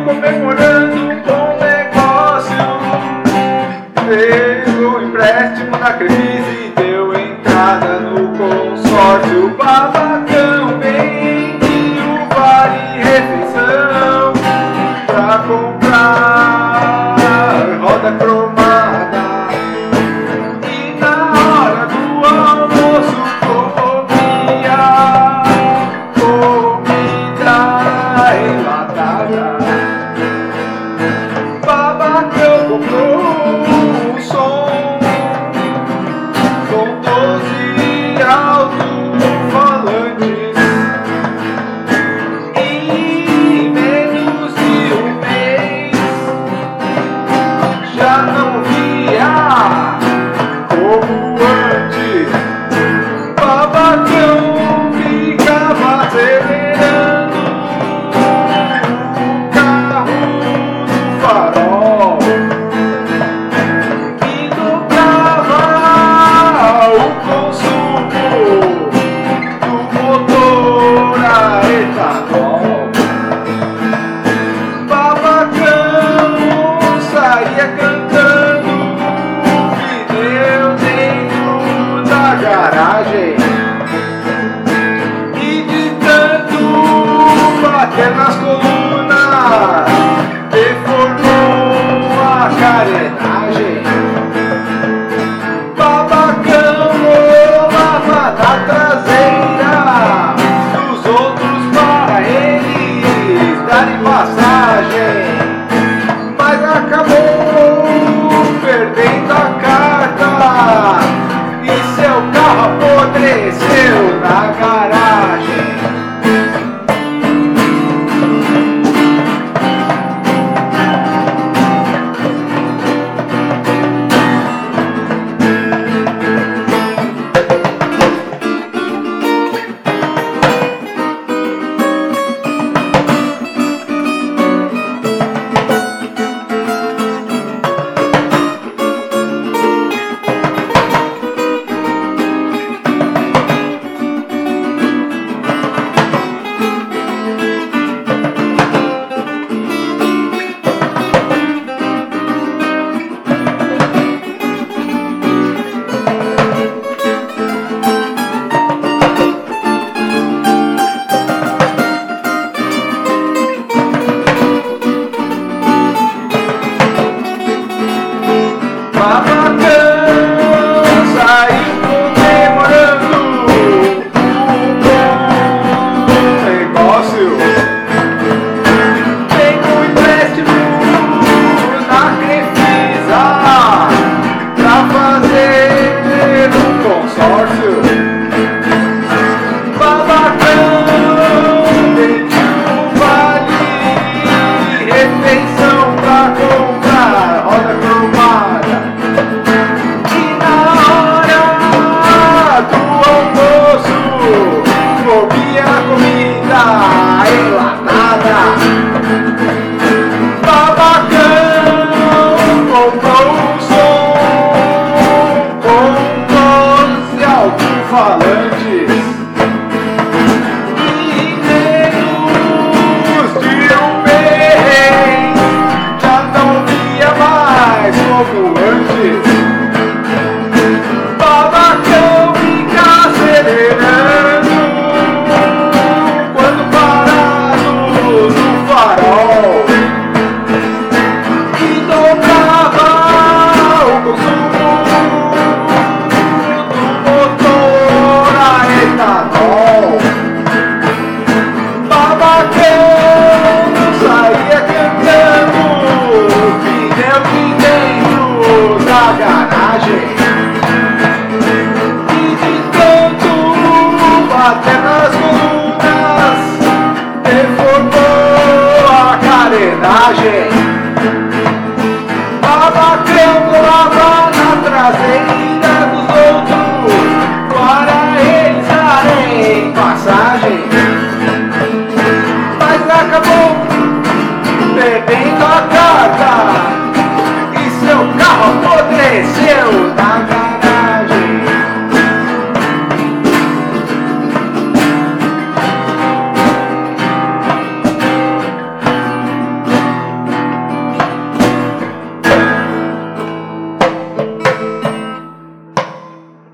comemorando um bom negócio. Fez um empréstimo na crise e deu entrada no consórcio. Babacão vendeu vale refeição pra comprar roda cromada. E na hora do almoço comia comida enlatada. Babacão comprou um som com 12 alto-falantes. Em menos de um mês já não via como antes. Babacão ficava acelerando o carro do farol e dobrava o consumo do motor a etanol. Babacão saía cantando pneu dentro da garagem e de tanto bater nas colunas deformou a carenagem. Babacão rolava na traseira dos outros para eles darem passagem, mas acabou perdendo a carta e seu carro apodreceu na garagem. Babacão saiu comemorando um bom negócio. Pegou empréstimo na Crefisa pra fazer um consórcio. Babacão pediu vale refeição pra comprar roda cromada. E na hora do almoço comia comida enlatada. Babacão comprou um som com 12 alto-falantes. E menos de um mês já não via mais como antes. Babacão fica acelerando quando parado no farol e dobrava o consumo do motor a etanol. Babacão saía cantando pneu de dentro da garagem e de tanto bater nas colunas deformou a carenagem. Babacão rolava na traseira